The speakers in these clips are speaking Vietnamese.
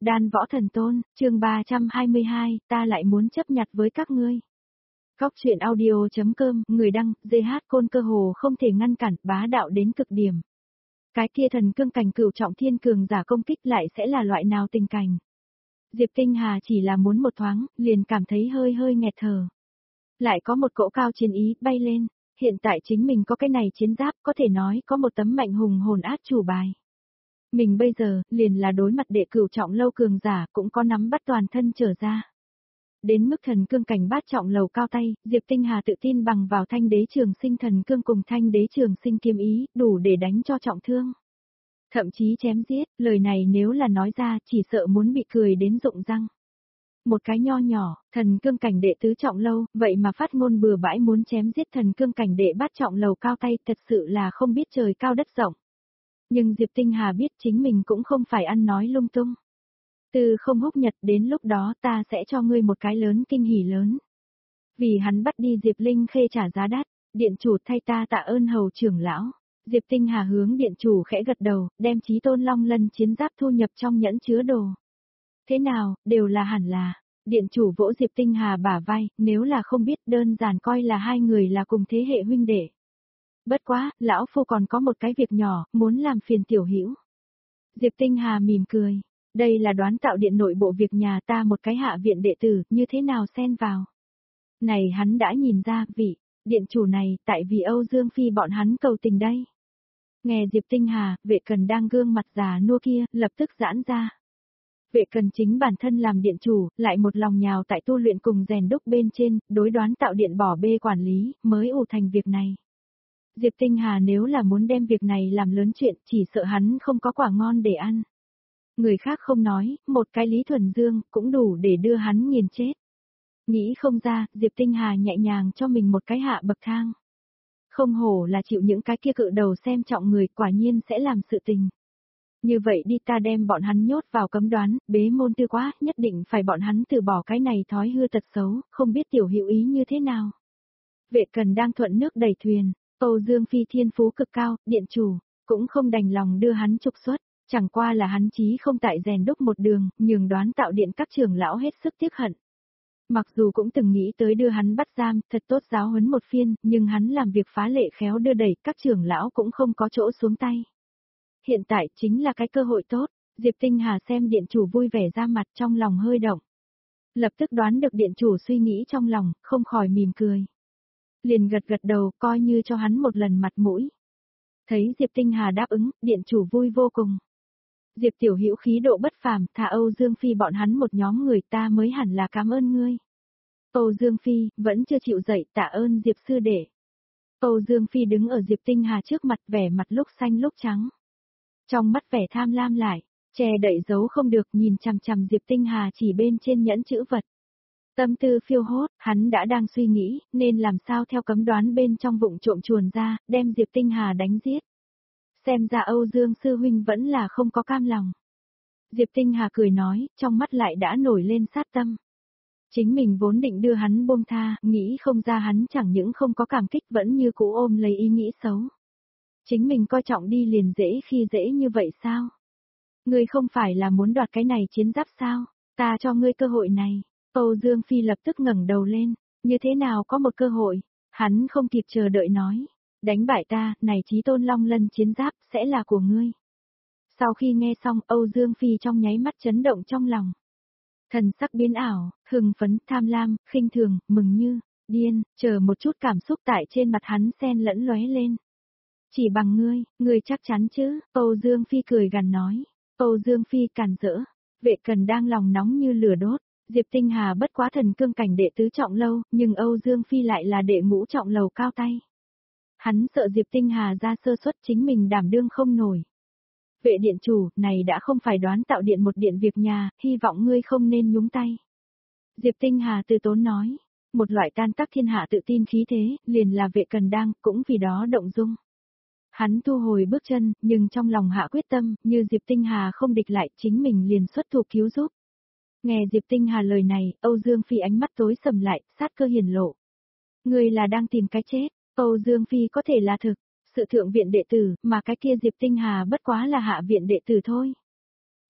Đan Võ Thần Tôn, chương 322, ta lại muốn chấp nhặt với các ngươi. Góc truyện audio.com, người đăng, GH Côn cơ hồ không thể ngăn cản, bá đạo đến cực điểm. Cái kia thần cương cảnh cửu trọng thiên cường giả công kích lại sẽ là loại nào tình cảnh? Diệp Tinh Hà chỉ là muốn một thoáng, liền cảm thấy hơi hơi nghẹt thở. Lại có một cỗ cao chiến ý bay lên, hiện tại chính mình có cái này chiến giáp, có thể nói có một tấm mạnh hùng hồn át chủ bài. Mình bây giờ, liền là đối mặt đệ cửu trọng lâu cường giả cũng có nắm bắt toàn thân trở ra. Đến mức thần cương cảnh bát trọng lầu cao tay, Diệp Tinh Hà tự tin bằng vào thanh đế trường sinh thần cương cùng thanh đế trường sinh kiếm ý, đủ để đánh cho trọng thương. Thậm chí chém giết, lời này nếu là nói ra, chỉ sợ muốn bị cười đến rụng răng. Một cái nho nhỏ, thần cương cảnh đệ tứ trọng lâu, vậy mà phát ngôn bừa bãi muốn chém giết thần cương cảnh đệ bát trọng lầu cao tay, thật sự là không biết trời cao đất rộng. Nhưng Diệp Tinh Hà biết chính mình cũng không phải ăn nói lung tung. Từ không húc nhật đến lúc đó ta sẽ cho ngươi một cái lớn kinh hỉ lớn. Vì hắn bắt đi Diệp Linh Khê trả giá đắt, điện chủ thay ta tạ ơn hầu trưởng lão. Diệp Tinh Hà hướng điện chủ khẽ gật đầu, đem Chí Tôn Long Lân chiến giáp thu nhập trong nhẫn chứa đồ. Thế nào, đều là hẳn là. Điện chủ vỗ Diệp Tinh Hà bả vai, nếu là không biết đơn giản coi là hai người là cùng thế hệ huynh đệ. Bất quá, lão phu còn có một cái việc nhỏ, muốn làm phiền tiểu hữu. Diệp Tinh Hà mỉm cười, đây là đoán tạo điện nội bộ việc nhà ta một cái hạ viện đệ tử, như thế nào xen vào. Này hắn đã nhìn ra, vị, điện chủ này, tại vì Âu Dương Phi bọn hắn cầu tình đây. Nghe Diệp Tinh Hà, vệ cần đang gương mặt già nua kia, lập tức giãn ra. Vệ cần chính bản thân làm điện chủ, lại một lòng nhào tại tu luyện cùng rèn đúc bên trên, đối đoán tạo điện bỏ bê quản lý, mới ủ thành việc này. Diệp Tinh Hà nếu là muốn đem việc này làm lớn chuyện, chỉ sợ hắn không có quả ngon để ăn. Người khác không nói, một cái Lý Thuần Dương cũng đủ để đưa hắn nghiền chết. Nghĩ không ra, Diệp Tinh Hà nhẹ nhàng cho mình một cái hạ bậc thang. Không hổ là chịu những cái kia cự đầu xem trọng người, quả nhiên sẽ làm sự tình. Như vậy đi, ta đem bọn hắn nhốt vào cấm đoán, bế môn tư quá, nhất định phải bọn hắn từ bỏ cái này thói hư tật xấu, không biết tiểu hữu ý như thế nào. Vệ cần đang thuận nước đẩy thuyền, Âu Dương Phi thiên phú cực cao, điện chủ, cũng không đành lòng đưa hắn trục xuất, chẳng qua là hắn chí không tại rèn đúc một đường, nhường đoán tạo điện các trưởng lão hết sức tiếc hận. Mặc dù cũng từng nghĩ tới đưa hắn bắt giam, thật tốt giáo huấn một phiên, nhưng hắn làm việc phá lệ khéo đưa đẩy, các trưởng lão cũng không có chỗ xuống tay. Hiện tại chính là cái cơ hội tốt, Diệp Tinh Hà xem điện chủ vui vẻ ra mặt trong lòng hơi động. Lập tức đoán được điện chủ suy nghĩ trong lòng, không khỏi mỉm cười. Liền gật gật đầu, coi như cho hắn một lần mặt mũi. Thấy Diệp Tinh Hà đáp ứng, điện chủ vui vô cùng. Diệp tiểu hữu khí độ bất phàm, thà Âu Dương Phi bọn hắn một nhóm người, ta mới hẳn là cảm ơn ngươi. Âu Dương Phi, vẫn chưa chịu dậy, tạ ơn Diệp sư đệ. Âu Dương Phi đứng ở Diệp Tinh Hà trước mặt, vẻ mặt lúc xanh lúc trắng. Trong mắt vẻ tham lam lại, che đậy giấu không được, nhìn chằm chằm Diệp Tinh Hà chỉ bên trên nhẫn chữ vật. Tâm tư phiêu hốt, hắn đã đang suy nghĩ, nên làm sao theo cấm đoán bên trong vụng trộm chuồn ra, đem Diệp Tinh Hà đánh giết. Xem ra Âu Dương sư huynh vẫn là không có cam lòng. Diệp Tinh Hà cười nói, trong mắt lại đã nổi lên sát tâm. Chính mình vốn định đưa hắn buông tha, nghĩ không ra hắn chẳng những không có cảm kích, vẫn như cũ ôm lấy ý nghĩ xấu. Chính mình coi trọng đi liền dễ khi dễ như vậy sao? Ngươi không phải là muốn đoạt cái này chiến giáp sao? Ta cho ngươi cơ hội này. Âu Dương Phi lập tức ngẩng đầu lên, như thế nào có một cơ hội? Hắn không kịp chờ đợi nói, đánh bại ta, này Chí Tôn Long Lân chiến giáp sẽ là của ngươi. Sau khi nghe xong, Âu Dương Phi trong nháy mắt chấn động trong lòng. Thần sắc biến ảo, hưng phấn, tham lam, khinh thường, mừng như điên, chờ một chút cảm xúc tại trên mặt hắn xen lẫn lóe lên. Chỉ bằng ngươi chắc chắn chứ? Âu Dương Phi cười gằn nói. Âu Dương Phi càn rỡ, vệ cần đang lòng nóng như lửa đốt. Diệp Tinh Hà bất quá thần cương cảnh đệ tứ trọng lâu, nhưng Âu Dương Phi lại là đệ ngũ trọng lầu cao tay. Hắn sợ Diệp Tinh Hà ra sơ suất chính mình đảm đương không nổi. Vệ điện chủ, này đã không phải đoán tạo điện một điện việc nhà, hy vọng ngươi không nên nhúng tay. Diệp Tinh Hà từ tốn nói, một loại tan tác thiên hạ tự tin khí thế, liền là vệ cần đang, cũng vì đó động dung. Hắn thu hồi bước chân, nhưng trong lòng hạ quyết tâm, như Diệp Tinh Hà không địch lại, chính mình liền xuất thủ cứu giúp. Nghe Diệp Tinh Hà lời này, Âu Dương Phi ánh mắt tối sầm lại, sát cơ hiển lộ. Người là đang tìm cái chết, Âu Dương Phi có thể là thực, sự thượng viện đệ tử, mà cái kia Diệp Tinh Hà bất quá là hạ viện đệ tử thôi.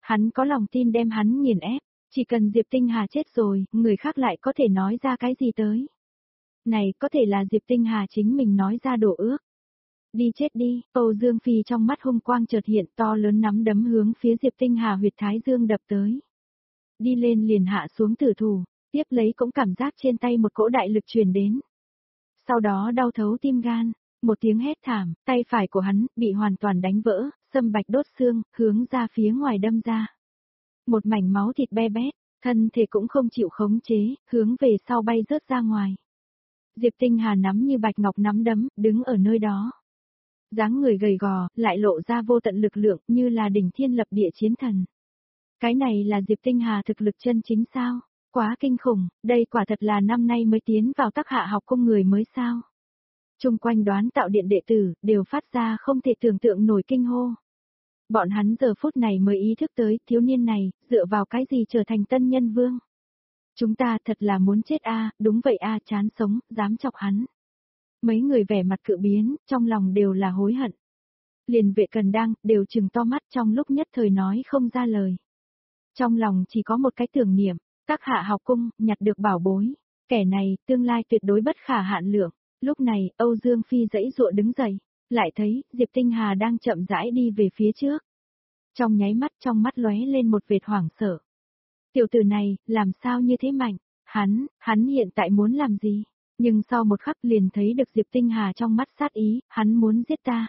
Hắn có lòng tin đem hắn nghiền ép, chỉ cần Diệp Tinh Hà chết rồi, người khác lại có thể nói ra cái gì tới. Này có thể là Diệp Tinh Hà chính mình nói ra đổ ước. Đi chết đi, Âu Dương Phi trong mắt hung quang chợt hiện, to lớn nắm đấm hướng phía Diệp Tinh Hà huyệt thái dương đập tới. Đi lên liền hạ xuống tử thủ, tiếp lấy cũng cảm giác trên tay một cỗ đại lực truyền đến. Sau đó đau thấu tim gan, một tiếng hét thảm, tay phải của hắn bị hoàn toàn đánh vỡ, sâm bạch đốt xương, hướng ra phía ngoài đâm ra. Một mảnh máu thịt be bét, thân thể cũng không chịu khống chế, hướng về sau bay rớt ra ngoài. Diệp Tinh Hà nắm như bạch ngọc nắm đấm, đứng ở nơi đó. Dáng người gầy gò, lại lộ ra vô tận lực lượng như là đỉnh thiên lập địa chiến thần. Cái này là Diệp Tinh Hà thực lực chân chính sao? Quá kinh khủng, đây quả thật là năm nay mới tiến vào Tắc Hạ học cung người mới sao? Trung quanh đoán tạo điện đệ tử, đều phát ra không thể tưởng tượng nổi kinh hô. Bọn hắn giờ phút này mới ý thức tới, thiếu niên này, dựa vào cái gì trở thành tân nhân vương? Chúng ta thật là muốn chết a, đúng vậy a, chán sống, dám chọc hắn. Mấy người vẻ mặt cự biến, trong lòng đều là hối hận. Liền Vệ Cần Đang, đều trừng to mắt trong lúc nhất thời nói không ra lời. Trong lòng chỉ có một cái tưởng niệm, Tắc Hạ học cung, nhặt được bảo bối. Kẻ này, tương lai tuyệt đối bất khả hạn lượng. Lúc này, Âu Dương Phi giãy giụa đứng dậy, lại thấy, Diệp Tinh Hà đang chậm rãi đi về phía trước. Trong nháy mắt trong mắt lóe lên một vệt hoảng sợ. Tiểu tử này, làm sao như thế mạnh? Hắn hiện tại muốn làm gì? Nhưng sau một khắc liền thấy được Diệp Tinh Hà trong mắt sát ý, hắn muốn giết ta.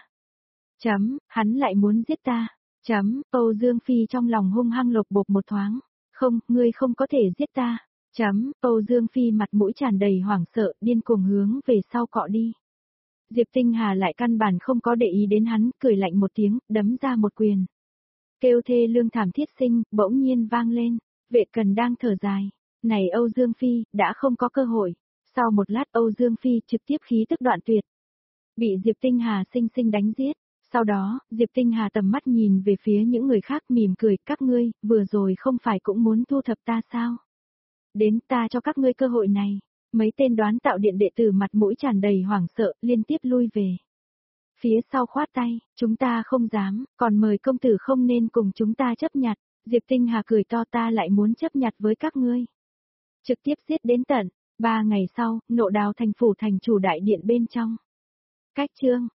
Hắn lại muốn giết ta. Âu Dương Phi trong lòng hung hăng lột bột một thoáng. Không, ngươi không có thể giết ta. Âu Dương Phi mặt mũi tràn đầy hoảng sợ, điên cuồng hướng về sau cọ đi. Diệp Tinh Hà lại căn bản không có để ý đến hắn, cười lạnh một tiếng, đấm ra một quyền. Kêu thê lương thảm thiết sinh, bỗng nhiên vang lên. Vệ Cần đang thở dài. Này Âu Dương Phi, đã không có cơ hội. Sau một lát Âu Dương Phi trực tiếp khí tức đoạn tuyệt. Bị Diệp Tinh Hà sinh sinh đánh giết. Sau đó, Diệp Tinh Hà tầm mắt nhìn về phía những người khác mỉm cười, các ngươi, vừa rồi không phải cũng muốn thu thập ta sao? Đến ta cho các ngươi cơ hội này. Mấy tên đoán tạo điện đệ tử mặt mũi tràn đầy hoảng sợ, liên tiếp lui về. Phía sau khoát tay, chúng ta không dám, còn mời công tử không nên cùng chúng ta chấp nhặt. Diệp Tinh Hà cười to, ta lại muốn chấp nhặt với các ngươi. Trực tiếp giết đến tận. 3 ngày sau, Nộ Đào thành phủ thành chủ đại điện bên trong. Cách chương